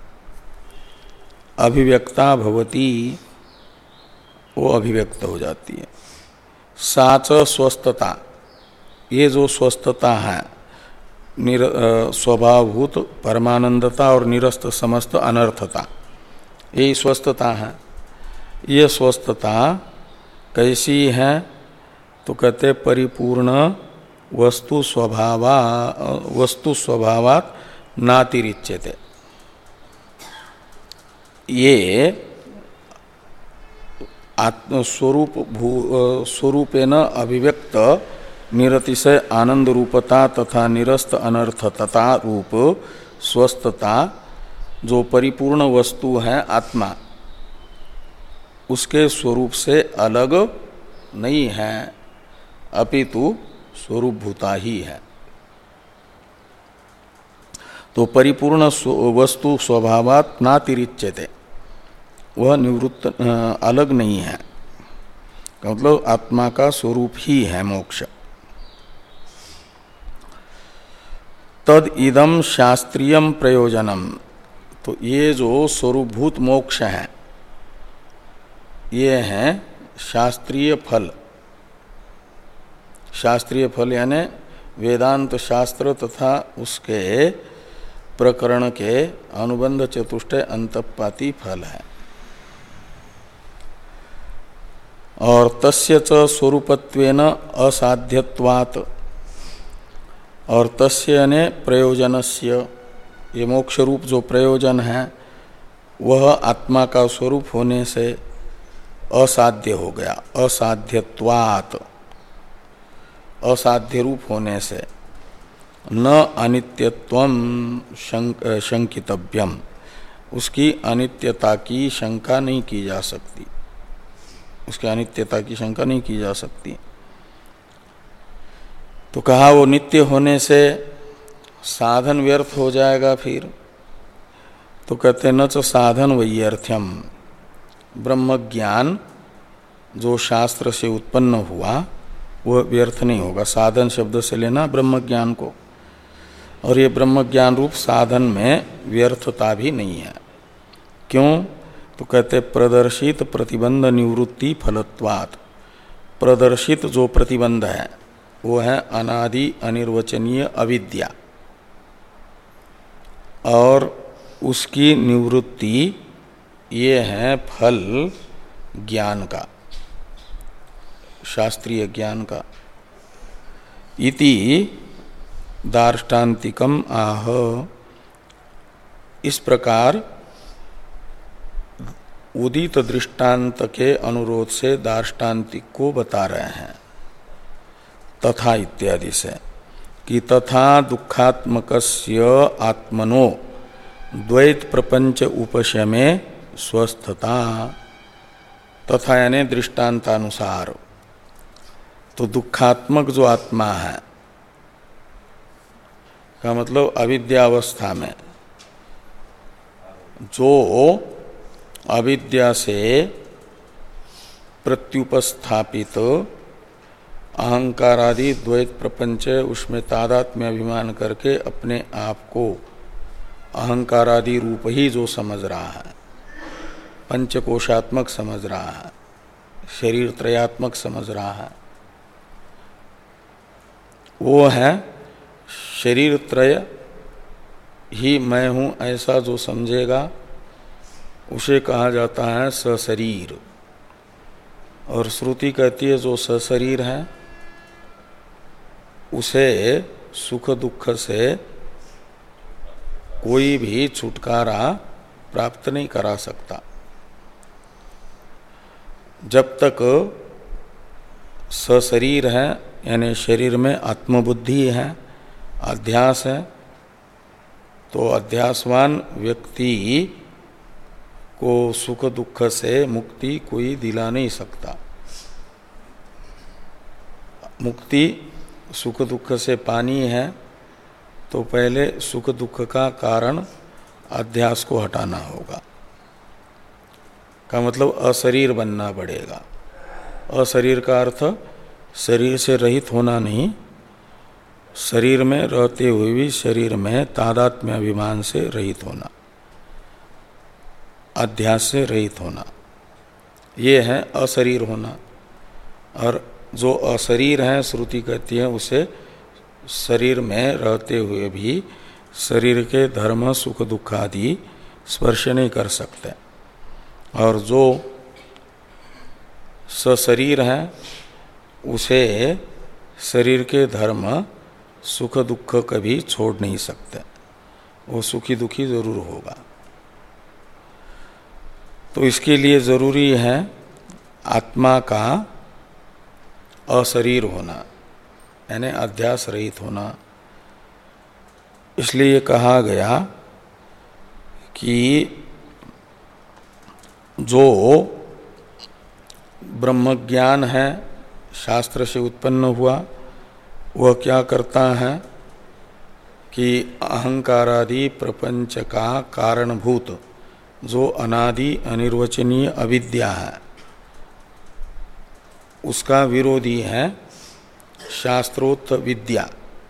अभिव्यक्ता भवती, वो अभिव्यक्त हो जाती है। साच स्वस्थता, ये जो स्वस्थता है स्वभावभूत परमानंदता और निरस्त समस्त अनर्थता, यही स्वस्थता है। ये स्वस्थता कैसी है? तो कहते परिपूर्ण वस्तु स्वभावा वस्तु स्वभावात नातिरिच्यते। ये आत्मस्वरूप स्वरूपेण अभिव्यक्त निरतिशय आनंद रूपता तथा निरस्त अनर्थता रूप स्वस्थता जो परिपूर्ण वस्तु है आत्मा, उसके स्वरूप से अलग नहीं है, अपितु स्वरूप भूता ही है। तो परिपूर्ण वस्तु स्वभावात् नातिरिच्यते, वह निवृत्त अलग नहीं है, मतलब आत्मा का स्वरूप ही है मोक्ष। तद इदम शास्त्रीयम प्रयोजनम, तो ये जो स्वरूपभूत मोक्ष है ये है शास्त्रीय फल। शास्त्रीय फल यानी वेदांत शास्त्र तथा उसके प्रकरण के अनुबंध चतुष्टय अंतपाती फल है। और तस्य च स्वरूपत्वेन असाध्यत्वात्, और तस्य यानी प्रयोजनस्य, ये मोक्ष रूप जो प्रयोजन है वह आत्मा का स्वरूप होने से असाध्य हो गया। असाध्यत्वात्, असाध्य रूप होने से, न अनित्यत्वम शंक, शंकितव्यम, उसकी अनित्यता की शंका नहीं की जा सकती, उसकी अनित्यता की शंका नहीं की जा सकती। तो कहा वो नित्य होने से साधन व्यर्थ हो जाएगा फिर, तो कहते न च साधन वैयर्थ्यम, ब्रह्म ज्ञान जो शास्त्र से उत्पन्न हुआ वह व्यर्थ नहीं होगा। साधन शब्द से लेना ब्रह्म ज्ञान को, और ये ब्रह्म ज्ञान रूप साधन में व्यर्थता भी नहीं है। क्यों? तो कहते प्रदर्शित प्रतिबंध निवृत्ति फलत्वात्, प्रदर्शित जो प्रतिबंध है वो है अनादि अनिर्वचनीय अविद्या, और उसकी निवृत्ति ये है फल ज्ञान का, शास्त्रीय ज्ञान का। इति दार्ष्टान्तिकम आह, इस प्रकार उदित दृष्टांत के अनुरोध से दार्ष्टान्तिक को बता रहे हैं तथा इत्यादि से, कि तथा दुखात्मकस्य आत्मनो द्वैत प्रपंच उपशमे स्वस्थता, तथा यानी दृष्टांतानुसार। तो दुखात्मक जो आत्मा है का मतलब अविद्यावस्था में जो अविद्या से प्रत्युपस्थापित अहंकारादि द्वैत प्रपंच, उसमें तादात्म्य अभिमान करके अपने आप को अहंकारादि रूप ही जो समझ रहा है, पंचकोशात्मक समझ रहा है, शरीर त्रयात्मक समझ रहा है, वो है शरीर त्रय ही मैं हूं ऐसा जो समझेगा उसे कहा जाता है सशरीर। और श्रुति कहती है जो सशरीर है उसे सुख दुख से कोई भी छुटकारा प्राप्त नहीं करा सकता। जब तक सशरीर है यानी शरीर में आत्मबुद्धि है, अध्यास है, तो अध्यासवान व्यक्ति को सुख दुख से मुक्ति कोई दिला नहीं सकता। मुक्ति सुख दुख से पानी है तो पहले सुख दुख का कारण अध्यास को हटाना होगा, का मतलब अशरीर बनना पड़ेगा। अशरीर का अर्थ शरीर से रहित होना नहीं, शरीर में रहते हुए भी शरीर में तादात्म्य अभिमान से रहित होना, अध्यास से रहित होना, ये है अशरीर होना। और जो अशरीर है श्रुति कहती है उसे शरीर में रहते हुए भी शरीर के धर्म सुख दुख आदि स्पर्श नहीं कर सकते। और जो सशरीर है उसे शरीर के धर्म सुख दुख कभी छोड़ नहीं सकते, वो सुखी दुखी जरूर होगा। तो इसके लिए जरूरी है आत्मा का अशरीर होना यानी अध्यास रहित होना। इसलिए कहा गया कि जो ब्रह्मज्ञान है शास्त्र से उत्पन्न हुआ वह क्या करता है कि अहंकारादि प्रपंच का कारणभूत जो अनादि अनिर्वचनीय अविद्या है उसका विरोधी है शास्त्रोक्त विद्या।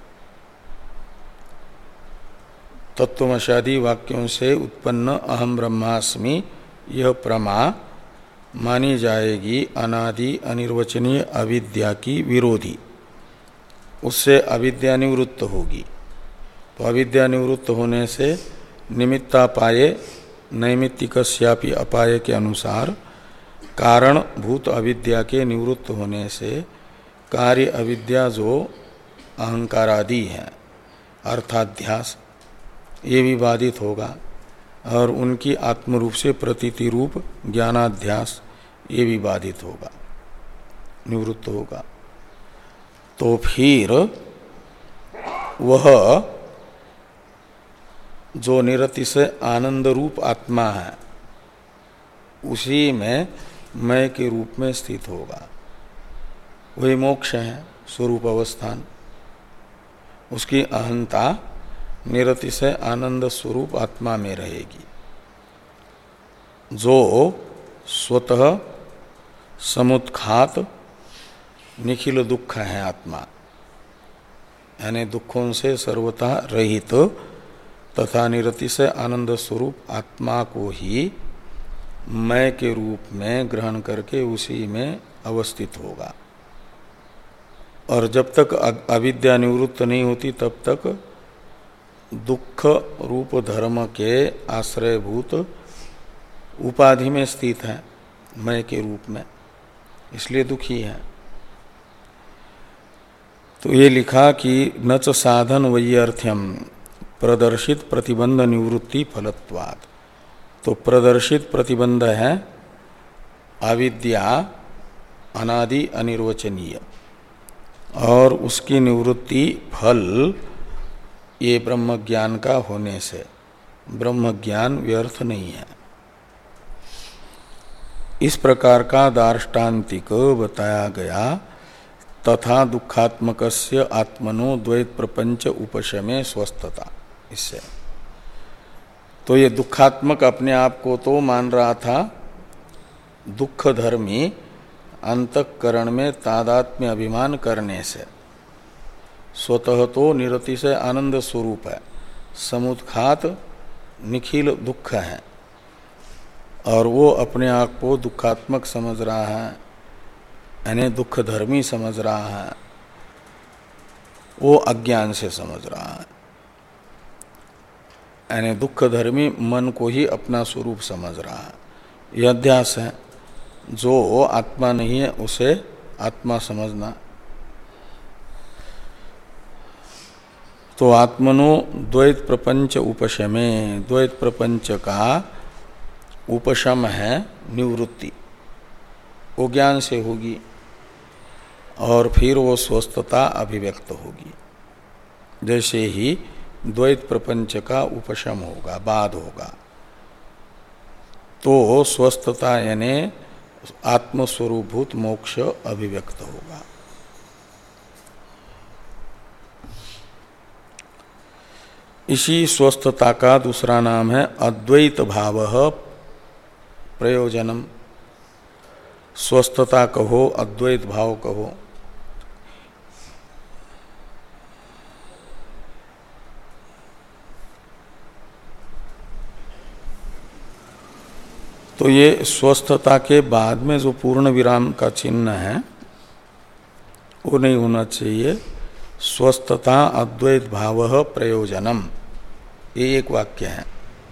तत्वमशादी वाक्यों से उत्पन्न अहम ब्रह्मास्मि यह प्रमा मानी जाएगी अनादि अनिर्वचनीय अविद्या की विरोधी, उससे अविद्या निवृत्त होगी। तो अविद्या निवृत्त होने से निमित्तापाये नैमित्तिकस्यापि अपाय के अनुसार कारण भूत अविद्या के निवृत्त होने से कार्य अविद्या जो अहंकारादि है अर्थाध्यास ये भी बाधित होगा और उनकी आत्मरूप से प्रतीति रूप ज्ञानाध्यास ये भी बाधित होगा, निवृत्त होगा। तो फिर वह जो निरतिशय आनंद रूप आत्मा है उसी में मैं के रूप में स्थित होगा। वही मोक्ष है स्वरूप अवस्थान, उसकी अहंता निरतिशय आनंद स्वरूप आत्मा में रहेगी। जो स्वतः समुत्खात निखिल दुख है आत्मा, यानी दुखों से सर्वथा रहित तो तथा निरतिशय आनंद स्वरूप आत्मा को ही मैं के रूप में ग्रहण करके उसी में अवस्थित होगा। और जब तक अविद्या निवृत्त नहीं होती तब तक दुख रूप धर्म के आश्रयभूत उपाधि में स्थित है मैं के रूप में, इसलिए दुखी है। तो ये लिखा कि न च साधन वैयर्थ्यम प्रदर्शित प्रतिबंध निवृत्ति फलत्वात्। तो प्रदर्शित प्रतिबंध है अविद्या अनादि अनिर्वचनीय और उसकी निवृत्ति फल ये ब्रह्म ज्ञान का होने से ब्रह्म ज्ञान व्यर्थ नहीं है। इस प्रकार का दार्ष्टान्तिक बताया गया। तथा दुखात्मकस्य आत्मनो द्वैत प्रपंच उपशमे स्वस्थता। इससे तो ये दुखात्मक अपने आप को तो मान रहा था दुख धर्मी अंतःकरण में तादात्म्य अभिमान करने से, स्वतः तो निरतिशय आनंद स्वरूप है, समुत्खात निखिल दुख है और वो अपने आप को दुखात्मक समझ रहा है, यानी दुख धर्मी समझ रहा है, वो अज्ञान से समझ रहा है। यानी दुख धर्मी मन को ही अपना स्वरूप समझ रहा है, यह अध्यास है। जो आत्मा नहीं है उसे आत्मा समझना। तो आत्मनो द्वैत प्रपंच उपशमे, द्वैत प्रपंच का उपशम है निवृत्ति, वो ज्ञान से होगी और फिर वो स्वस्थता अभिव्यक्त होगी। जैसे ही द्वैत प्रपंच का उपशम होगा, बाद होगा, तो स्वस्थता यानी आत्मस्वरूपभूत मोक्ष अभिव्यक्त होगा। इसी स्वस्थता का दूसरा नाम है अद्वैत भाव प्रयोजनम। स्वस्थता कहो, अद्वैत भाव कहो, तो ये स्वस्थता के बाद में जो पूर्ण विराम का चिन्ह है वो नहीं होना चाहिए। स्वस्थता अद्वैत भाव प्रयोजनम, ये एक वाक्य है।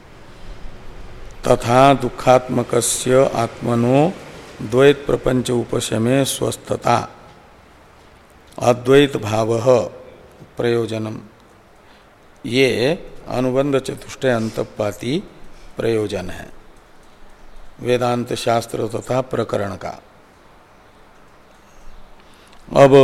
तथा दुखात्मकस्य आत्मनो द्वैत प्रपंच उपशमे स्वस्थता अद्वैत भाव प्रयोजनम, ये अनुबंध चतुष्टय अंतपाती प्रयोजन है वेदांत शास्त्र तथा प्रकरण का। अब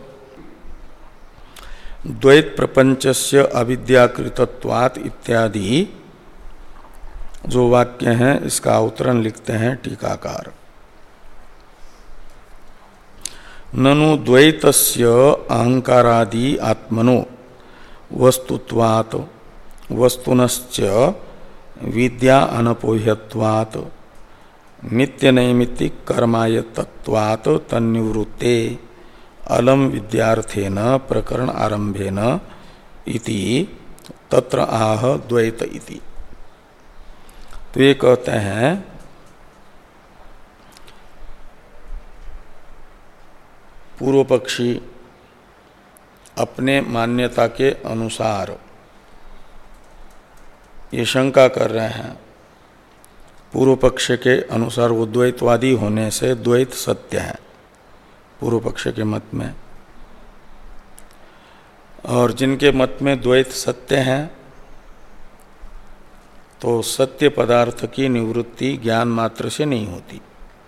द्वैत प्रपंचस्य अविद्याकृतत्वात् इत्यादि जो वाक्य हैं इसका अवतरण लिखते हैं टीकाकार। ननु द्वैतस्य अहंकारादि आत्मनो वस्तुत्वात् वस्तुनश्च विद्या अनपोह्यत्वात् नित्य नैमित्तिक कर्मायतत्वात् तन्निवृत्ते अलम विद्यार्थेन प्रकरण आरंभेन इति तत्र आह द्वैत इति। तो ये कहते हैं पूर्व पक्षी अपने मान्यता के अनुसार ये शंका कर रहे हैं। पूर्व पक्ष के अनुसार वो द्वैतवादी होने से द्वैत सत्य है पूर्व पक्ष के मत में, और जिनके मत में द्वैत सत्य है तो सत्य पदार्थ की निवृत्ति ज्ञान मात्र से नहीं होती।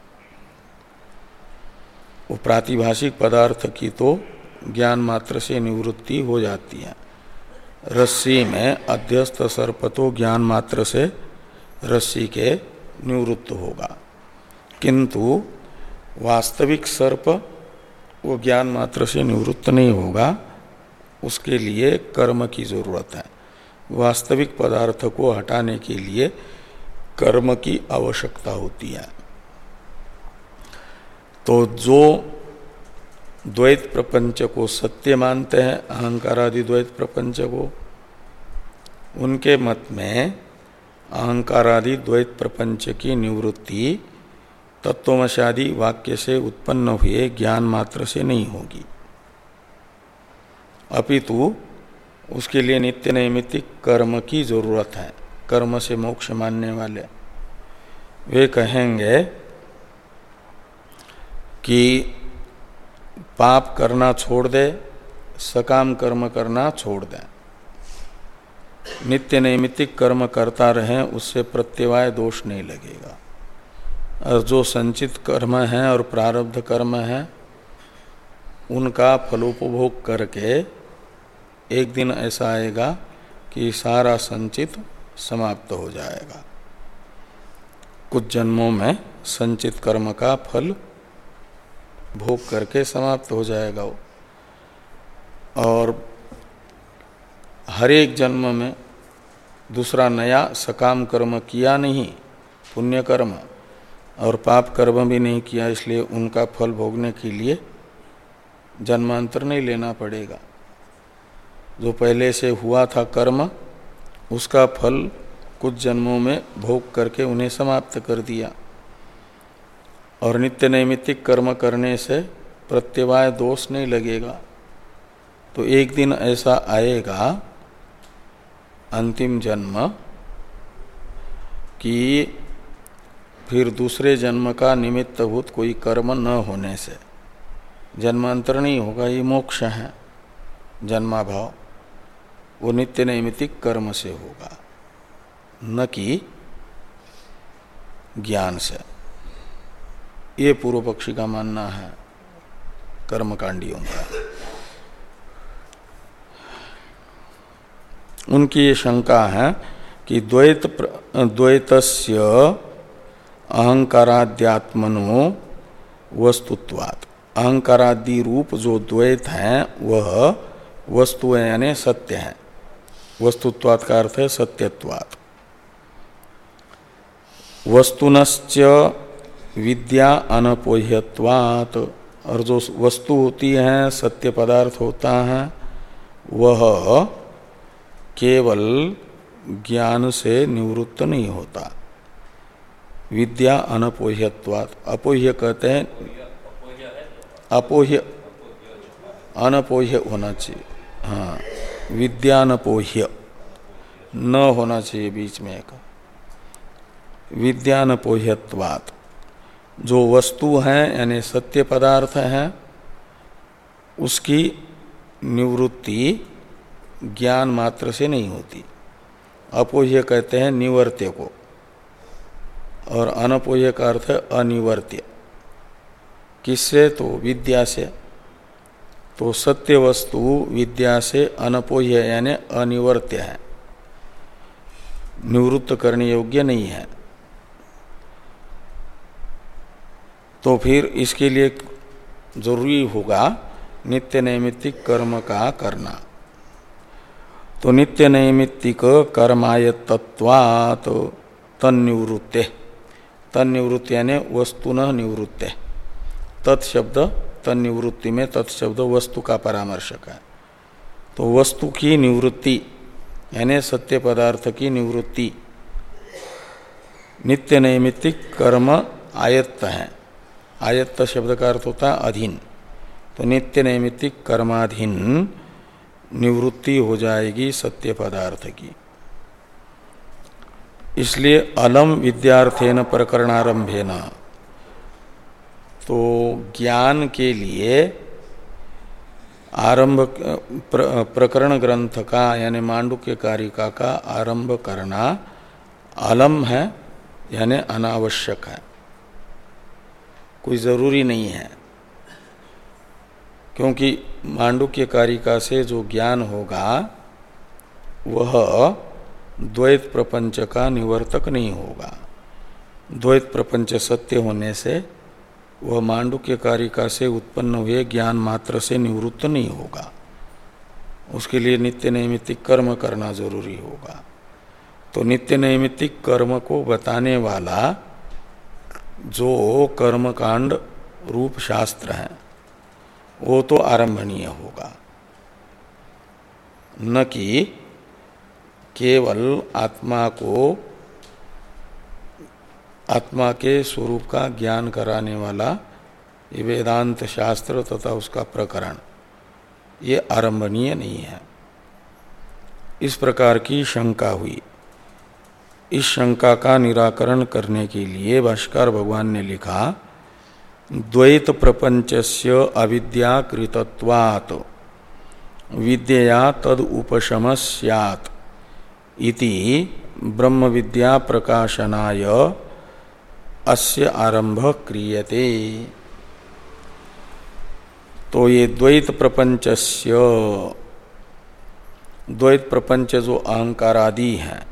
वो प्रातिभाषिक पदार्थ की तो ज्ञान मात्र से निवृत्ति हो जाती है। रस्सी में अध्यस्त सर्प तो ज्ञान मात्र से रस्सी के निवृत्त होगा, किंतु वास्तविक सर्प वो ज्ञान मात्र से निवृत्त नहीं होगा, उसके लिए कर्म की जरूरत है। वास्तविक पदार्थ को हटाने के लिए कर्म की आवश्यकता होती है। तो जो द्वैत प्रपंच को सत्य मानते हैं, अहंकारादि द्वैत प्रपंच को, उनके मत में अहंकारादि द्वैत प्रपंच की निवृत्ति तत्वमशादि वाक्य से उत्पन्न हुए ज्ञान मात्र से नहीं होगी, अपितु उसके लिए नित्य नैमित्तिक कर्म की जरूरत है। कर्म से मोक्ष मानने वाले वे कहेंगे कि पाप करना छोड़ दे, सकाम कर्म करना छोड़ दे, नित्य नैमित्तिक कर्म करता रहे, उससे प्रत्यवाय दोष नहीं लगेगा। और जो संचित कर्म है और प्रारब्ध कर्म है उनका फलोपभोग करके एक दिन ऐसा आएगा कि सारा संचित समाप्त हो जाएगा। कुछ जन्मों में संचित कर्म का फल भोग करके समाप्त हो जाएगा वो, और हर एक जन्म में दूसरा नया सकाम कर्म किया नहीं, पुण्य कर्म और पाप कर्म भी नहीं किया, इसलिए उनका फल भोगने के लिए जन्मांतर नहीं लेना पड़ेगा। जो पहले से हुआ था कर्म उसका फल कुछ जन्मों में भोग करके उन्हें समाप्त कर दिया। और नित्य नैमित्तिक कर्म करने से प्रत्यवाय दोष नहीं लगेगा। तो एक दिन ऐसा आएगा अंतिम जन्म कि फिर दूसरे जन्म का निमित्तभूत कोई कर्म न होने से जन्मांतर नहीं होगा, ये मोक्ष है। जन्माभाव वो नित्य नैमित्तिक कर्म से होगा, न कि ज्ञान से। ये पूर्व पक्षी का मानना है कर्मकांडियों का। उनकी ये शंका है कि द्वैत द्वैतस्य अहंकाराद्यात्मनो वस्तुत्वात्, अहंकारादि रूप जो द्वैत है वह वस्तु है यानी सत्य है। वस्तुत्वात् का अर्थ है सत्यत्वात्। वस्तुनश्च विद्या अनपोह्यत्वात्, और जो वस्तु होती है सत्य पदार्थ होता है वह केवल ज्ञान से निवृत्त नहीं होता। विद्या अनपोह्यत्वात्, अपोह्य कहते हैं अपोह्य, अनपोह्य होना चाहिए। हाँ, विद्यानपोह्य न होना चाहिए बीच में एक। विद्यानपोह्यत्वात्, जो वस्तु है यानी सत्य पदार्थ है उसकी निवृत्ति ज्ञान मात्र से नहीं होती। अपोह्य कहते हैं निवर्त्य को, और अनपोह्य का अर्थ है अनिवर्त्य। किससे? तो विद्या से। तो सत्य वस्तु विद्या से अनपोह्य यानी अनिवर्त्य है, निवृत्त करने योग्य नहीं है। तो फिर इसके लिए जरूरी होगा नित्य नैमित्तिक कर्म का करना। तो नित्य नैमित्तिक कर्मायतत्वात् तन्निवृत्ते, तन्निवृत्ति यानी वस्तुनः निवृत्ते। तत्शब्द तन्निवृत्ति में तत्शब्द वस्तु का परामर्शक है। तो वस्तु की निवृत्ति यानी सत्य पदार्थ की निवृत्ति नित्य नैमित्तिक कर्म आयत्त है। आयत्त शब्द का अर्थ होता है अधीन। तो नित्य नैमित्तिक कर्माधीन निवृत्ति हो जाएगी सत्य पदार्थ की। इसलिए अलम विद्यार्थेन प्रकरणारंभेन, तो ज्ञान के लिए आरंभ प्र, प्रकरण ग्रंथ का यानी मांडुक्य कारिका का आरंभ करना अलम है यानी अनावश्यक है, कोई जरूरी नहीं है। क्योंकि मांडुक्य कारिका से जो ज्ञान होगा वह द्वैत प्रपंच का निवर्तक नहीं होगा। द्वैत प्रपंच सत्य होने से वह मांडुक्य कारिका से उत्पन्न हुए ज्ञान मात्र से निवृत्त नहीं होगा। उसके लिए नित्य नैमित्तिक कर्म करना जरूरी होगा। तो नित्य नैमित्तिक कर्म को बताने वाला जो कर्मकांड रूप शास्त्र है वो तो आरंभणीय होगा, न कि केवल आत्मा को आत्मा के स्वरूप का ज्ञान कराने वाला ये वेदांत शास्त्र तथा उसका प्रकरण ये आरंभणीय नहीं है। इस प्रकार की शंका हुई। इस शंका का निराकरण करने के लिए भाष्कर भगवान ने लिखा, द्वैत प्रपंचस्य अविद्याकृतत्वात् विद्यया तद उपशम स्यात् इति ब्रह्म विद्या प्रकाशनाय अस्य आरंभ क्रियते। तो ये द्वैत प्रपंचस्य, द्वैत प्रपंच जो अहंकारादि हैं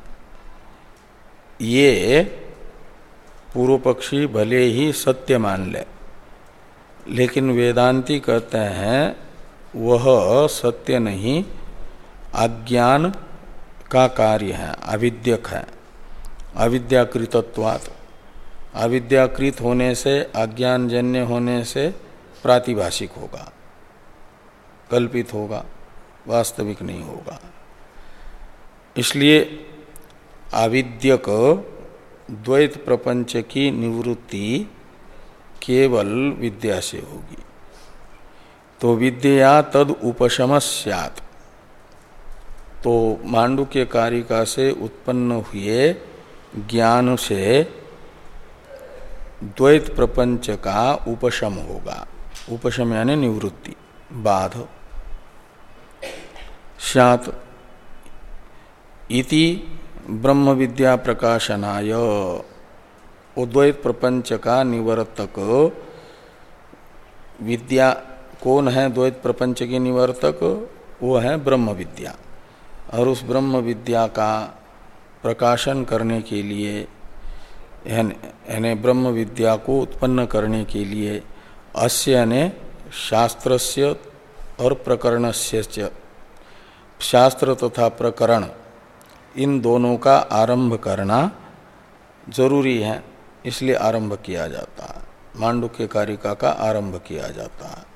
ये पूर्व पक्षी भले ही सत्य मान ले, लेकिन वेदांती कहते हैं वह सत्य नहीं, अज्ञान का कार्य है, अविद्यक है। अविद्याकृतत्वात्, अविद्याकृत होने से अज्ञानजन्य होने से प्रातिभाषिक होगा, कल्पित होगा, वास्तविक नहीं होगा। इसलिए आविद्यक द्वैत प्रपंच की निवृत्ति केवल विद्या से होगी। तो विद्या तद उपशम स्यात्, तो मांडुक्य कारिका से उत्पन्न हुए ज्ञान से द्वैत प्रपंच का उपशम होगा। उपशम यानी निवृत्ति, बाध। स्यात् इति ब्रह्म विद्या प्रकाशनाय, वो द्वैत प्रपंच का निवर्तक विद्या कौन है? द्वैत प्रपंच की निवर्तक वो है ब्रह्म विद्या। और उस ब्रह्म विद्या का प्रकाशन करने के लिए, यानी ब्रह्म विद्या को उत्पन्न करने के लिए अस्य यानी शास्त्रस्य और प्रकरणस्य च, शास्त्र तथा प्रकरण इन दोनों का आरंभ करना जरूरी है, इसलिए आरंभ किया जाता है। मांडुक्य कारिका का आरंभ किया जाता है,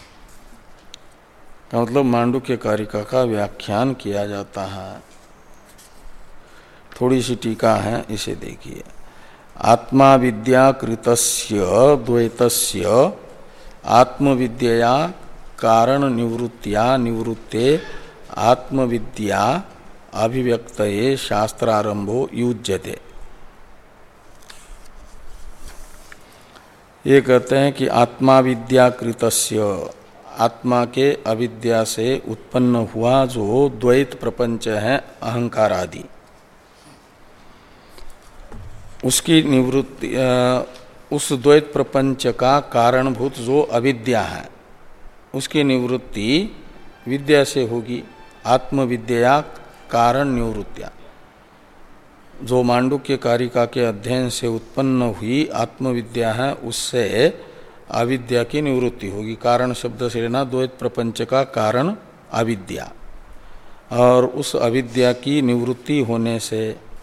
का मतलब मांडुक्य कारिका का व्याख्यान किया जाता है। थोड़ी सी टीका है, इसे देखिए। आत्मा विद्या कृतस्य द्वैतस्य आत्मविद्या कारण निवृत्तिया निवृत्ते आत्मविद्या अभिव्यक्तये शास्त्रारंभो युज्यते। ये कहते हैं कि आत्मा विद्या कृतस्य, आत्मा के अविद्या से उत्पन्न हुआ जो द्वैत प्रपंच है अहंकार आदि, उसकी निवृत्ति, उस द्वैत प्रपंच का कारणभूत जो अविद्या है उसकी निवृत्ति विद्या से होगी। आत्मविद्या कारण निवृत्तिया, जो मांडुक्य कारिका के अध्ययन से उत्पन्न हुई आत्मविद्या है उससे अविद्या की निवृत्ति होगी। कारण शब्द से लेना द्वैत प्रपंच का कारण अविद्या, और उस अविद्या की निवृत्ति होने से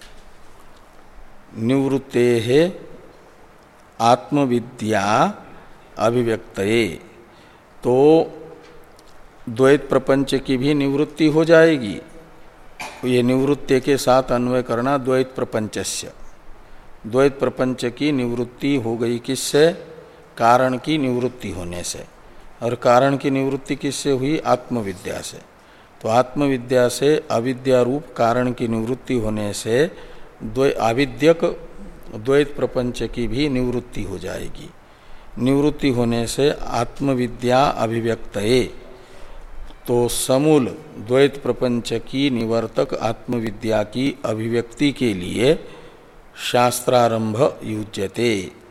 निवृत्ते है आत्मविद्या अभिव्यक्तये, तो द्वैत प्रपंच की भी निवृत्ति हो जाएगी। ये निवृत्ति के साथ अन्वय करना द्वैत प्रपंचस्य, द्वैत प्रपंच की निवृत्ति हो गई किससे? कारण की निवृत्ति होने से। और कारण की निवृत्ति किससे हुई? आत्मविद्या से। तो आत्मविद्या से अविद्या रूप कारण की निवृत्ति होने से अविद्यक द्वैत प्रपंच की भी निवृत्ति हो जाएगी। निवृत्ति होने से आत्मविद्या अभिव्यक्तये, तो समूल द्वैत प्रपंच की निवर्तक आत्मविद्या की अभिव्यक्ति के लिए शास्त्रारंभ युज्यते।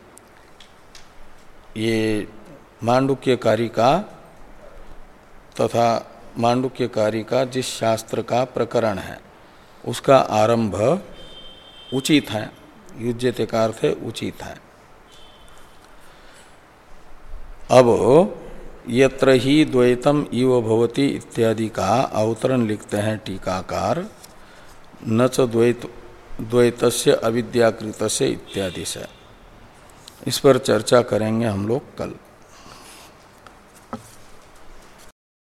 ये मांडुक्य कारिका तथा मांडुक्य कारिका जिस शास्त्र का प्रकरण है उसका आरंभ उचित है। युज्यते का अर्थ है उचित है। अब यत्र ही द्वैतम इव भवति इत्यादि का अवतरण लिखते हैं टीकाकार, न च द्वैत द्वैतस्य अविद्याकृतस्य इत्यादि से। इस पर चर्चा करेंगे हम लोग कल।